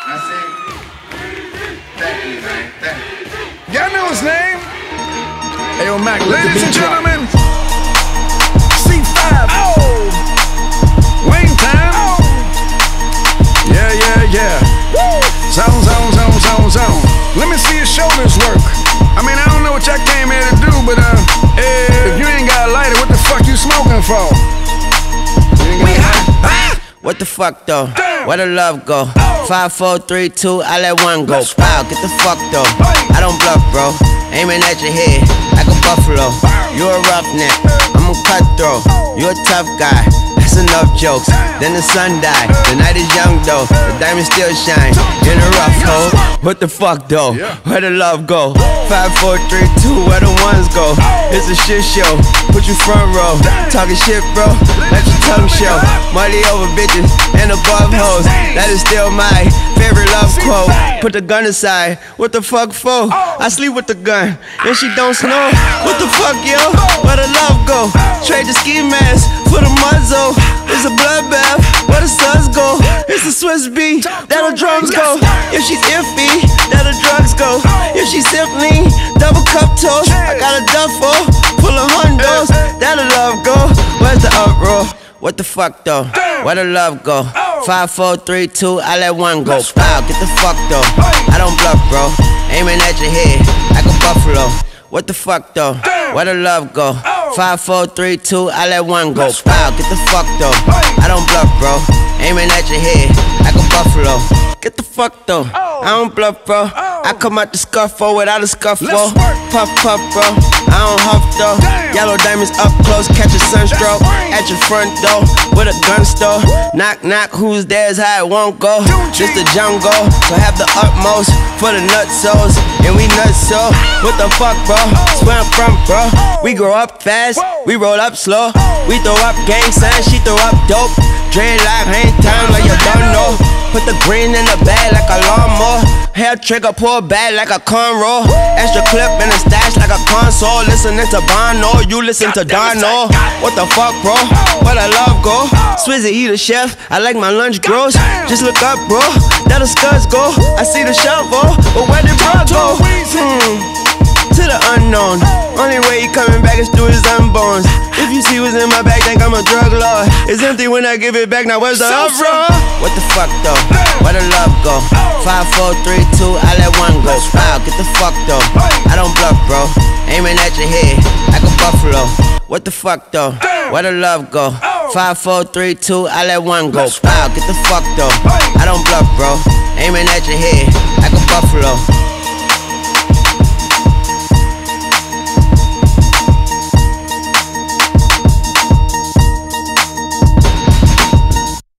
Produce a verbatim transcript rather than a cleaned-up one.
I see. Thank you, man. Thank you. Y'all know his name? Hey, yo, Mac, let Ladies the and beat drop. gentlemen, C five. Oh! Wayne time. Oh! Yeah, yeah, yeah. Woo! Zone, zone, zone, zone, zone. Let me see your shoulders work. I mean, I don't know what y'all came here to do, but uh, if you ain't got a lighter, what the fuck you smoking for? We hot, ah! What the fuck though? Where the love go? Five, four, three, two, I let one go. Wow, get the fuck though. I don't bluff, bro. Aiming at your head like a buffalo. You a roughneck, I'm a cutthroat. You a tough guy. That's enough jokes. Then the sun died. The night is young though. The diamonds still shine in a rough hole. What the fuck though? Where the love go? Five, four, three, two, where the ones go? It's a shit show. Put you front row. Talking shit, bro. Let your tongue show. Money over bitches and above hoes. That is still my favorite love quote. Put the gun aside. What the fuck for? I sleep with the gun and she don't snow. What the fuck, yo? Where the love go? Trade the ski mask for the muzzle. It's a bloodbath. Where the suns go? It's a Swiss beat. That the drums go. If she's iffy, that the drugs go. If she's simply double cup toast, I got a duffel full of hundos. That the love go. Where's the uproar? What the fuck though? Where the love go? Five, four, three, two, I let one go. Wow, get the fuck though. I don't bluff, bro. Aiming at your head like a buffalo. What the fuck though? Where the love go? Five, four, three, two, I let one go. Wow, get the fuck though. I don't bluff, bro. Aiming at your head like a buffalo. Get the fuck though. I don't bluff, bro. I come out the scuffle without a scuffle. Puff, puff, bro. I don't huff though. Yellow diamonds up close, catch a sunstroke. At your front door with a gun store. Knock, knock, who's there's how it won't go. Just the jungle, so have the utmost for the nutsos. And we nuts so. What the fuck, bro? That's where I'm from, bro. We grow up fast, we roll up slow. We throw up gang signs, she throw up dope. Dreadlock, hang time like you don't know. Put the green in the bag like a lawnmower. Hair trigger, pull back like a cornrow. Extra clip in the stash like a console. Listening to Bono, you listen to Dono. What the fuck, bro? Where the love go? Swizzy, he the chef, I like my lunch gross. Just look up, bro, that the scuds go. I see the shovel, but where did bro go? Hmm. To the unknown. Only way he coming back is through his unborns. If you see what's in my bag, think I'm a drug lord. It's empty when I give it back, now where's the uproar? What the fuck though? Where the love go? Five, four, three, two, I let one go. Wow, get the fuck though. I don't bluff, bro. Aiming at your head like a buffalo. What the fuck though? Where the love go? Five, four, three, two, I let one go. Wow, get the fuck though. I don't bluff, bro. Aiming at your head like a buffalo.